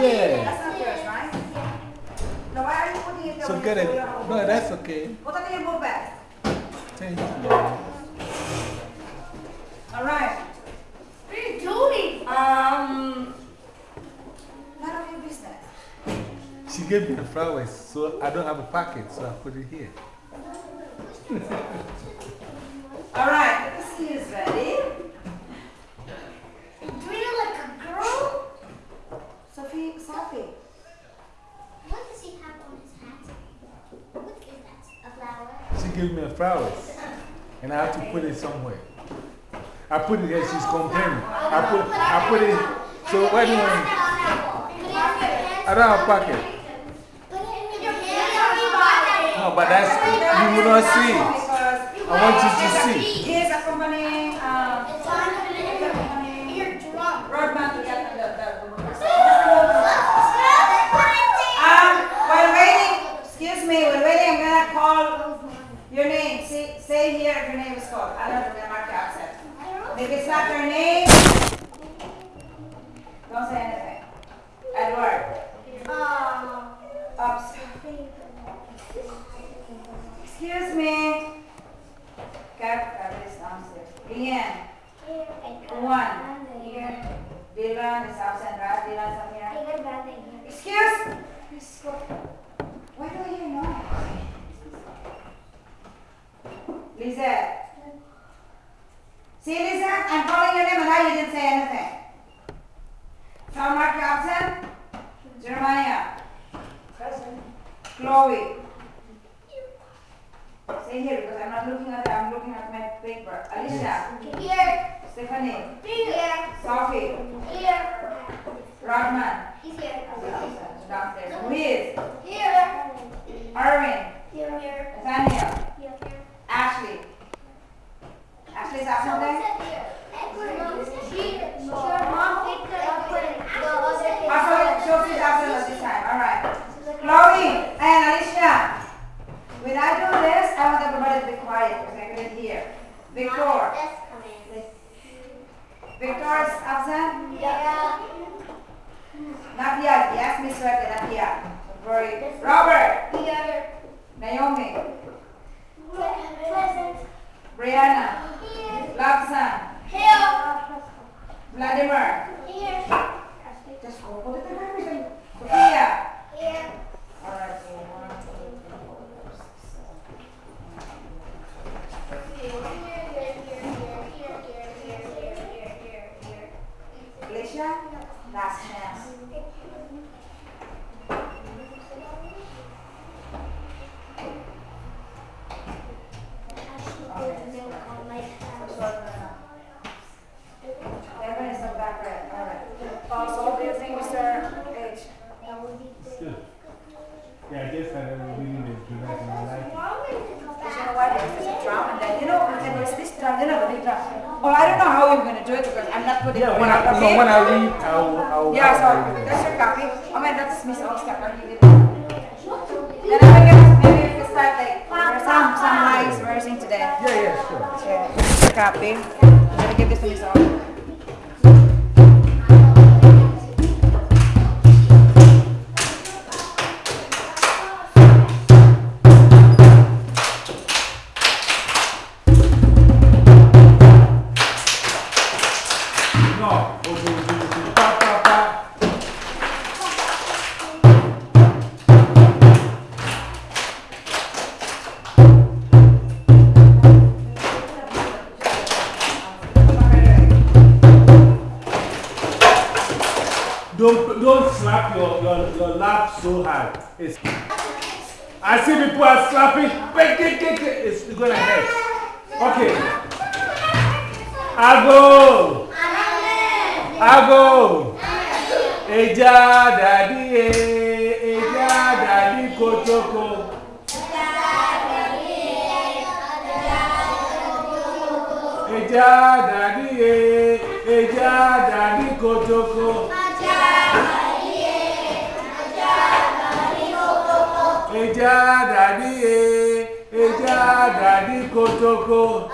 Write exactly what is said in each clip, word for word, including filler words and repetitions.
Yeah. That's not yours, right? No, why are you putting it there? So when get you it. say you don't have a No, book that's bag? okay. Put it in your book bag. Thank you. All right. What are you doing? Um, none of your business. She gave me the flowers, so I don't have a packet, so I put it here. All right, let me see who's ready. Do you like a girl? Sophie, Sophie. What does he have on his hat? What is that? A flower? She gave me the flowers, and I have to put it somewhere. I put it here, she's complaining. I put, I put it, so where do you want it? I don't have a packet. No, but that's, you will not see it. I want you to see. He is accompanying, um, accompanying Rodman to get the, the, the Um, while waiting, excuse me, while waiting, I'm going to call your name. See, say here if your name is called. I don't know, mark your accent. If it's not your name, don't say anything. Edward. Ups. Excuse me. Cap, is downstairs. Ian. One. Here. Dylan is absent, right? Dylan's up here. Excuse. Please go. Why do I hear noise? Lizette. See, Lizette, I'm calling your name and now you didn't say anything. Sean Mark, you absent? Jeremiah. Present. Chloe. Stay here because I'm not looking at that, I'm looking at my paper. Alicia. Here. Stephanie. Here. Sophie. Here. Rodman. He's here. Downstairs. Louise. Here. Arvin. Here. Nathaniel. Here. Ashley. Ashley's absent there? Also, Sophie's absent at this time. Alright. Chloe and Alicia. When I do this, I want everybody to be quiet because I couldn't hear. Victor. Victor is absent? Yeah. Not yet. Yes, Miss Webber, not yet. Very. Robert. Here. Naomi. Present. Brianna. Here. Lapsan. Here. Vladimir. Here. Just go. Put it in everything. Sophia. Here. Alright, so one, two, three, four, six, seven. Alicia, last chance. Everyone is not back right. Alright. Also, what do you think, Mister H? Good. Yeah, I guess I never really into that in my life. Because you know what? There's a drum and then, you know, and then there's this drum, then a big drum. Oh, I don't know how you're going to do it because I'm not putting Yeah, it when I, out, no, okay? when I read, I will. I will Yeah, so I will- that's your copy. Oh man, that's Miss Oscar. Then I guess maybe we can start like there are some some lines rehearsing today. Yeah, yeah, sure. Yeah, this is your copy. I'm gonna give this to Miss Oscar. No, okay, okay, okay. Pa, pa, pa. Don't, don't slap your, your, your lap so hard. It's, I see people are slapping. It's going to hurt. Okay. I go. I go. Eja daddy, eja daddy kotoko. Eja daddy, eja daddy kotoko. Eja daddy, eja daddy kotoko.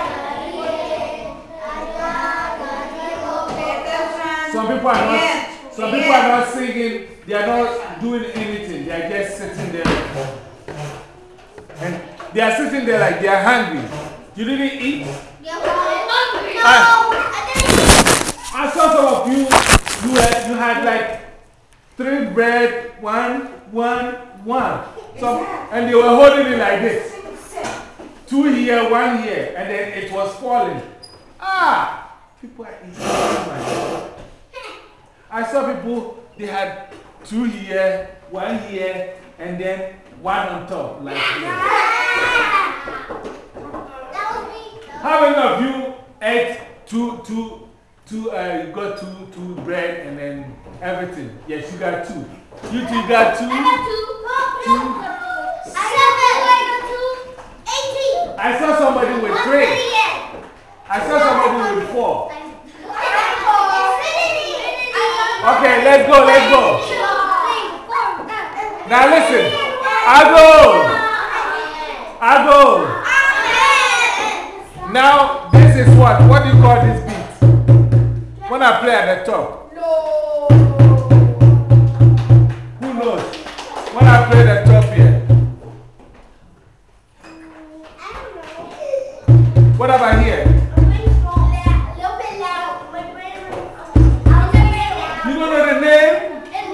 Some people are not, Some people are not singing, they are not doing anything, they are just sitting there. And they are sitting there like they are hungry. You didn't eat? Yeah, hungry. No, I, I didn't. I saw some of you, you had, you had like three bread, one, one, one. Some, and they were holding it like this. Two here, one here, and then it was falling. Ah! People are eating too much. I saw people, they had two here, one here, and then one on top. Like how many of you ate two, two, two, uh, you got two, two bread and then everything? Yes, you got two. You two got two? I got two. Two. I saw somebody with three. I saw somebody with four. Okay, let's go, let's go. Now listen. I go. I go. Now, this is what? What do you call this beat? When I play at the top. Who knows? When I play the top here. What about here? You don't know the name?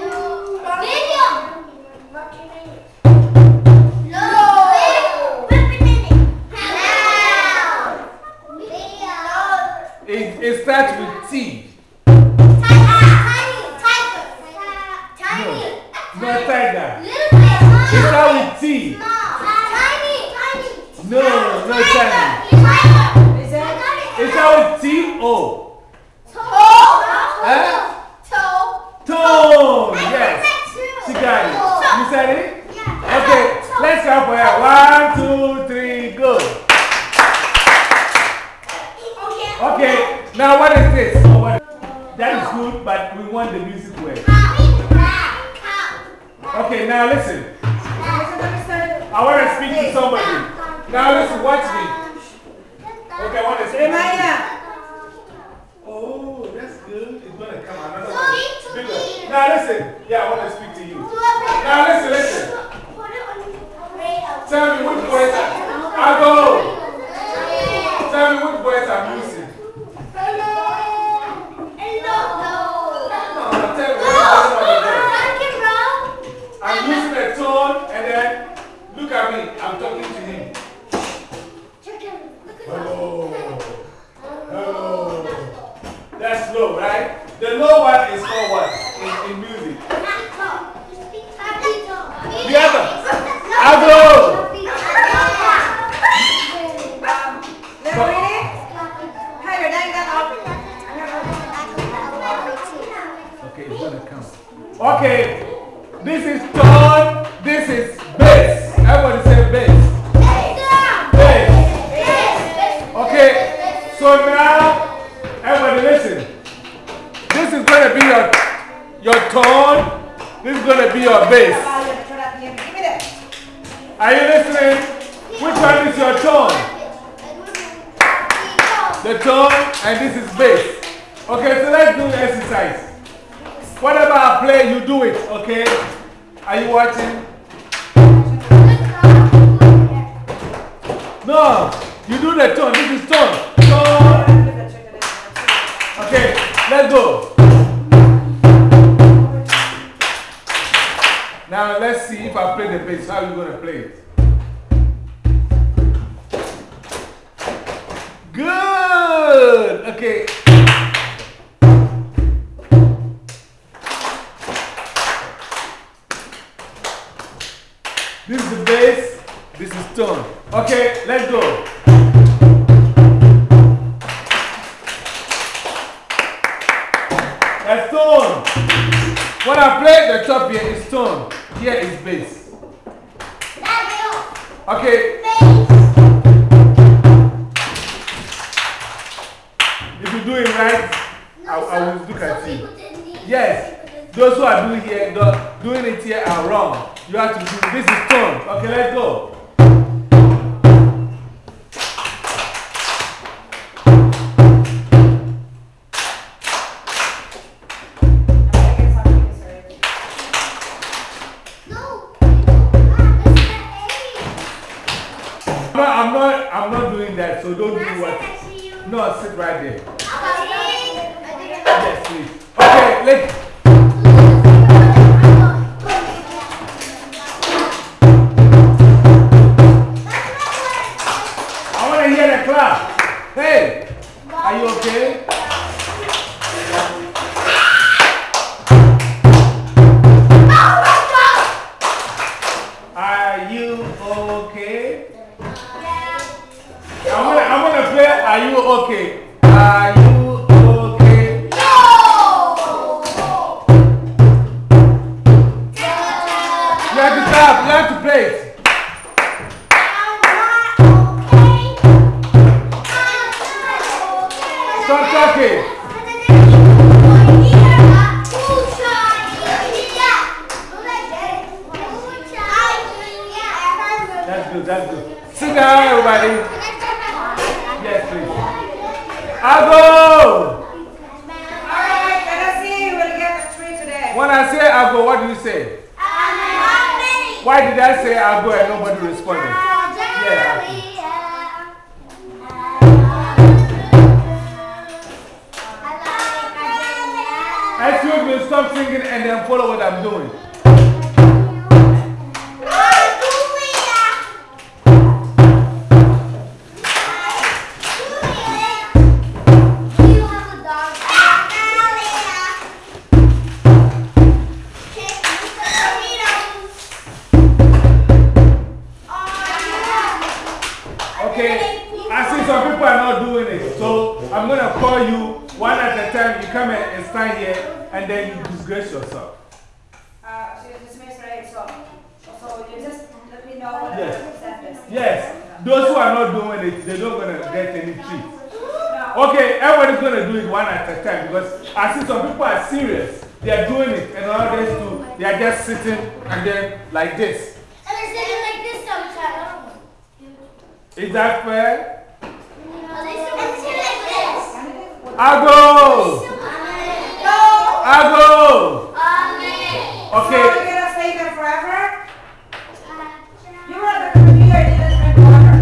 It, it starts with T. No, no tiger. It starts with T. No, no tiny. It starts with T O. Huh? Tone. Yes. She got it. You said it? Okay, let's go for her. One, two, three, go. Okay, now what is this? Oh, what is that is good, but we want the music word. Okay, now listen. I want to speak to somebody. Now listen, watch me. Okay, I want to speak to you. Oh, that's good. It's going to come another one. Bigger. Now listen. Yeah, I want to speak to you. Now listen, listen. Tell me which voice I go. Tell me which voice I'm using. I'm using a tone and then look at me. I'm talking to him. Hello. Hello. That's low, right? The low one is called what in, in music? The other. Agro. Okay, it's gonna come. Okay. This is tone, this is bass. Everybody say bass. Bass. Okay, so now, everybody listen. This is going to be your, your tone, this is going to be your bass. Are you listening? Which one is your tone? The tone, and this is bass. Okay, so let's do the exercise. Whatever I play, you do it, okay? Are you watching? No, you do the tone. This is tone. Tone. Okay, let's go. Now let's see if I play the bass. How are you going to play it? Good. Okay. This is the bass, this is tone. Okay, let's go. That's tone. When I play, the top here is tone. Here is bass. Okay. If you do it right, I, I will look at you. Yes. Those who are doing, here, doing it here are wrong. You have to do this is tone. Okay, let's go. right there. Yes, please. Okay, let's. I want to hear the clap. Hey, are you okay? Are you okay? I'm gonna, I'm gonna play. Are you okay? Are you okay? No! You have to clap. You have to play it. Stop talking. That's good, that's good. Sit down, everybody. Yes, please. I'll go. Alright, let us see who will get a tree today. When I say I'll go, what do you say? Why did I say I'll go and nobody responded? Yeah. Excuse me, stop singing and then follow what I'm doing. Okay, I see some people are not doing it, so I'm going to call you one at a time. You come and stand here and then you disgrace yourself. Uh, so you dismiss, right? So, so you just let me know what Yes. the sentence. Yes, those who are not doing it, they're not going to get any treat. Okay, everybody's going to do it one at a time because I see some people are serious. They are doing it and others too. They are just sitting and then like this. And they're sitting like this sometimes. Is that fair? I'll go! I'll go! Okay. So you're going to stay there forever? You were at the computer and didn't drink water.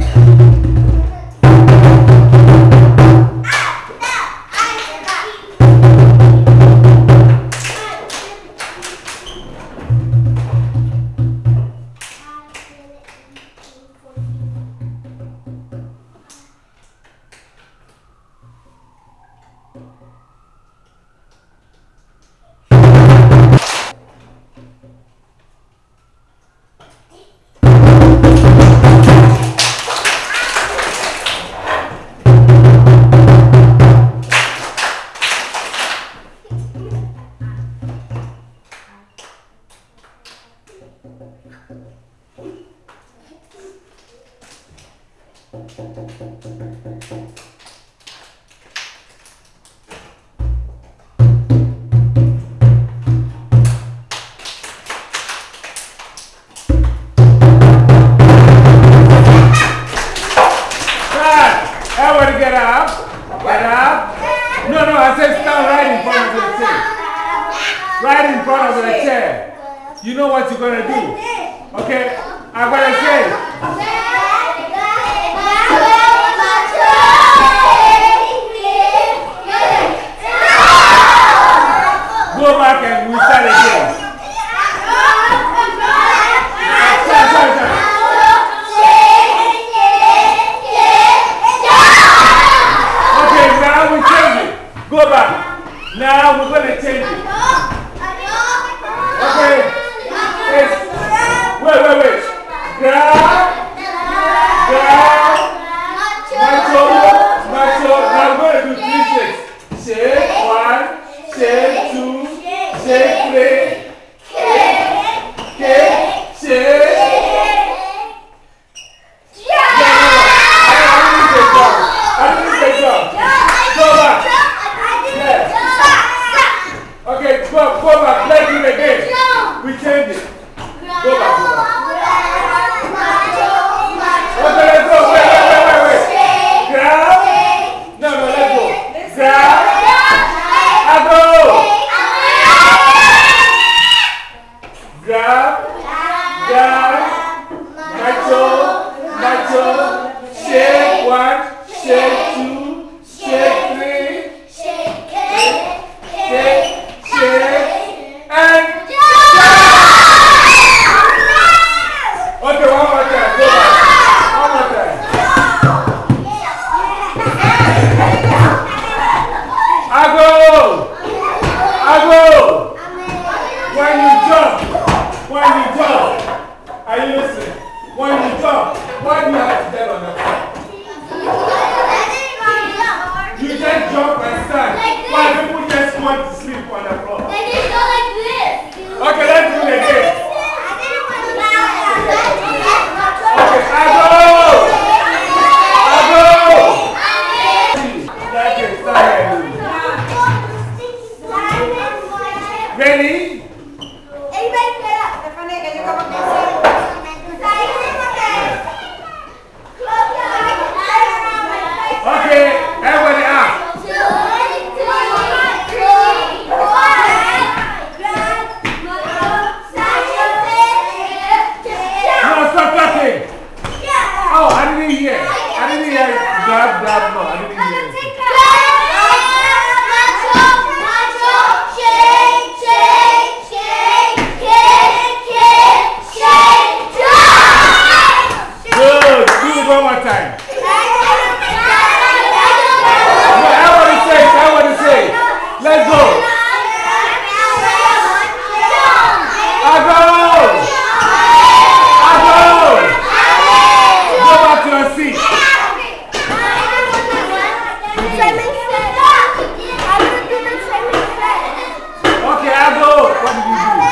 Everybody get up. Get up. No, no, I said stand right in front of the chair. Right in front of the chair. You know what you're going to do. Okay? I'm going to say. Go back and we start again. Start, start, start. Okay, now we change it. Go back. Now we're going to change it. Okay. It's, wait, wait, wait. Grab. Grab. Macho. Macho. Now we're going to do three shakes. Shake. One. Shake. Two. Shake. Three. Shake. Shake. Shake. Okay, go, go back, let's do it again. We change it. Go back, go back. Okay, let's go. Wait, wait, wait, wait, wait. Grab. No, no, let's go. Grab. I go. ready? Everybody get up. Stephanie, can you come up and say? Okay, everybody up. Two, two, three, four. No, stop talking. Oh, I didn't hear. I didn't hear. Grab, grab, no, I didn't hear. Good. Do it one more time. No, everybody say it. Everybody say it. Let's go. Ago. Ago. Go back to your seat. Okay, Ago. What did you do?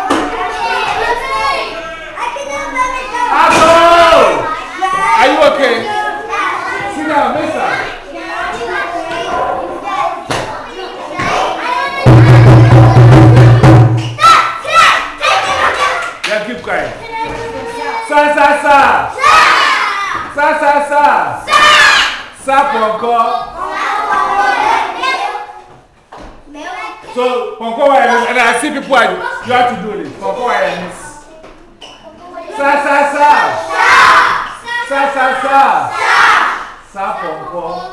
Ago. Are you okay? Sit down, mister. Yeah, keep quiet. Sa, sa, sa. Sa, sa, sa. Sa, ponko. So, ponko, and I see people, you have to do this. Ponko, and sa, sa, sa. Sa, sa, sa. Sa, ponko.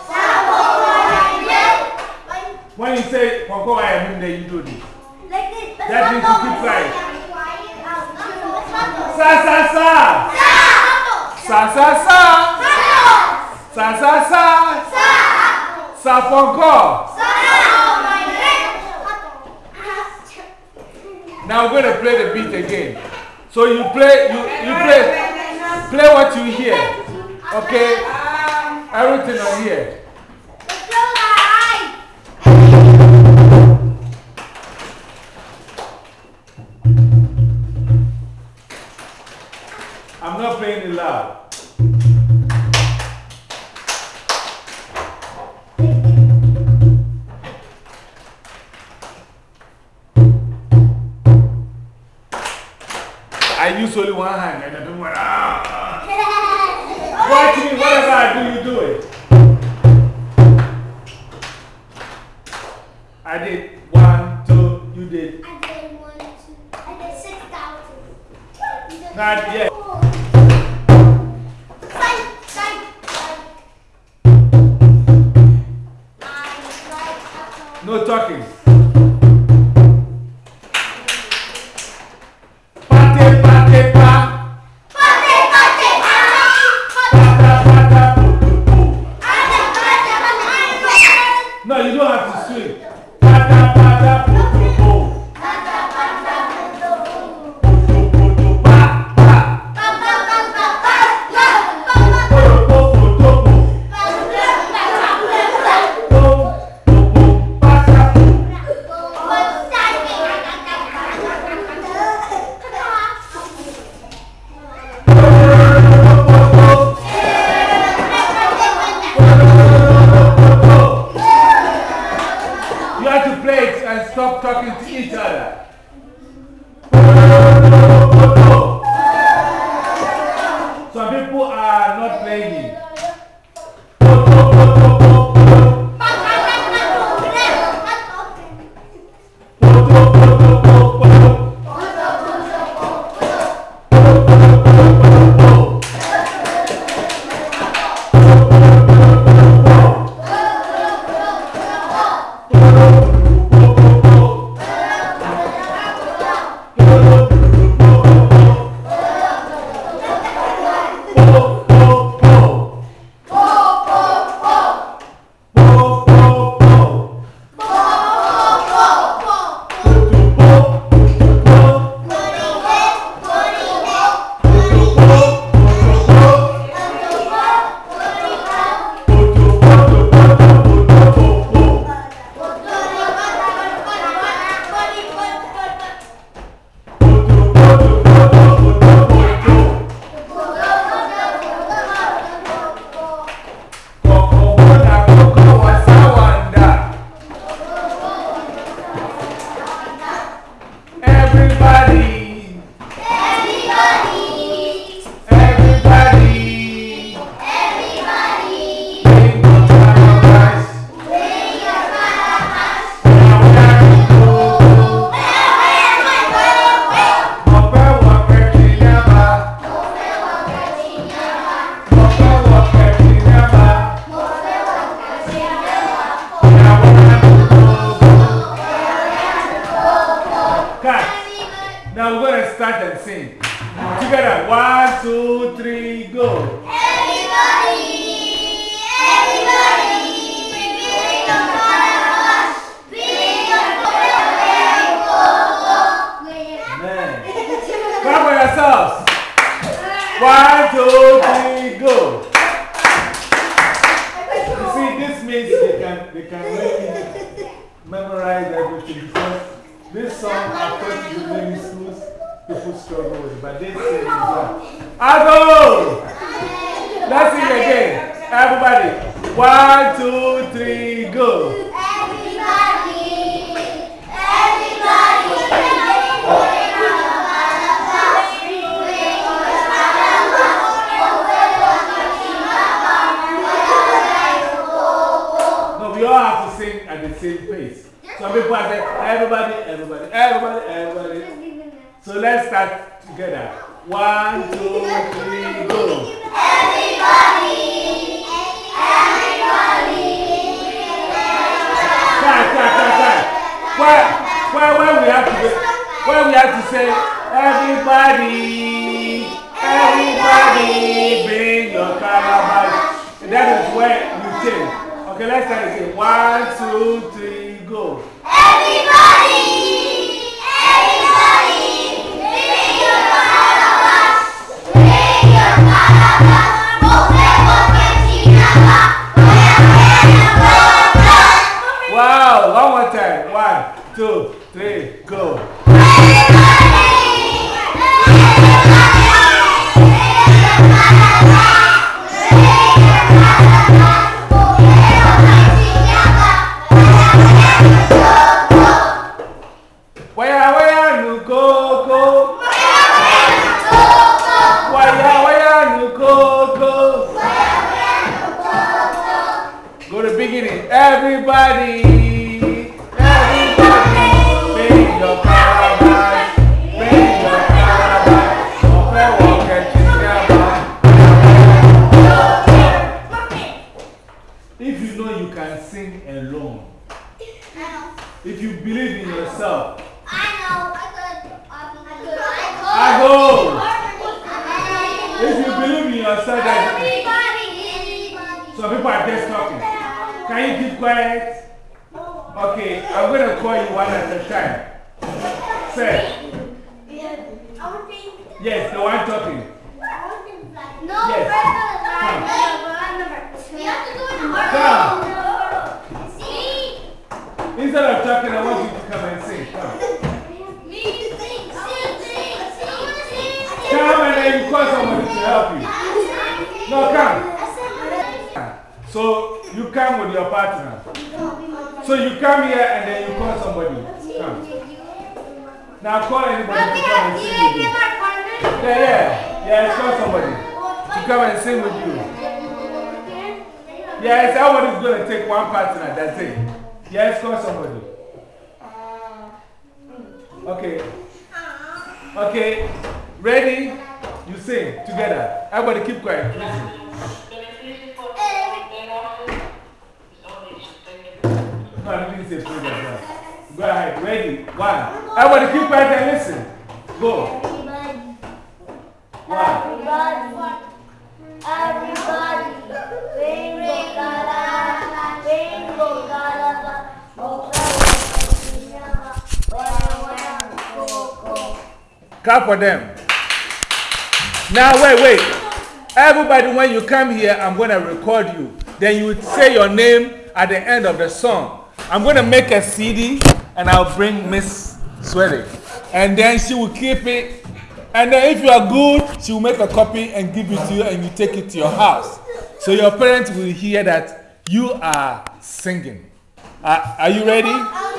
When you say ponko, I am then you do this. That means you keep quiet. Sa, sa, sa. Sa, sa, sa. Sa, sa, sa. Sa, ponko. Now we're going to play the beat again. So you play, you, you play, play what you hear. Okay? Everything on here. I'm not playing it loud. I use only one hand and I don't want to. Watch me, whatever I do, you do it. I did one, two, you did. I did one, two, I did six thousand. Not yet. No talking. Pate, pate, pa. Pate, pate, pa. Pata, pata, pu, pu, pu. Pate, pate, pa. No, you don't have to swing. Pata, pata, pu, pu, pu. Pata, pata, pu, pu, pu. Pu, pu, pu, pu, pa, pa. Pa, pa, pa, pa, pa, pa, pa, pa. Pu, pu, pu, pu, pu. Pa, pa, pa, pa, pa. Pu, pu, pu, pata, pu. You have to play it and stop talking to each other. Some people are not playing it. Oh, oh, oh. sing. Together. One, two, three, go. Everybody, everybody, bring your calabash, bring your calabash. Man. Clap for yourselves. One, two, three, go. You see, this means they can, they can really memorize everything. Because this song, of course, in many schools, people struggle with it. But they say it's well. Ago! Let's sing again. Everybody. One, two, three, go. Everybody, everybody, bring your calabash, bring your calabash. No, we all have to sing at the same pace. Some people are saying, everybody, everybody, everybody, everybody. So let's start together. One, two, three, go. Everybody, everybody. Time, time, time, time. Where, where, where we have to, where we have to say, everybody, everybody, bring your calabash. That is where you change. Okay, let's start again. One, two, three, go. Everybody, everybody, bring your calabash, bring your calabash. Wow, one more time. One, two, three, go. Waya waya nu go go. Waya waya nu go go. Go to the beginning. Everybody, everybody, bring your calabash, bring your calabash. Okay, walk it together. If you know you can sing alone, if you believe in yourself, I know. I could. I go. If you believe in yourself, that Everybody. some people are just talking. Can you keep quiet? Okay, I'm going to call you one at a time. Say. Yes, the one talking. No, Yes. Come. We have to do it in order. Come. See? Instead of talking, I want you to come and sing. Come. Me sing, sing, sing, sing, sing. Come and then you call somebody to help you. No, come. So you come with your partner. So you come here and then you call somebody. Come. Now call anybody to come and sing with you. Yeah, yeah. Yeah, call somebody to come and sing with you. Yes, everybody's going to take one partner. That's it. Yes, call somebody. Okay. Okay. Ready? You sing together. Everybody keep quiet. Listen. No, I didn't say play that one. Go ahead. Ready? One. Everybody keep quiet and listen. Go. One. Everybody, bring your calabash, bring your calabash. Clap for them. Now, wait, wait. Everybody, when you come here, I'm going to record you. Then you would say your name at the end of the song. I'm going to make a C D and I'll bring Miss Sweaty. And then she will keep it. And then if you are good, she will make a copy and give it to you and you take it to your house. So your parents will hear that you are singing. Uh, are you ready?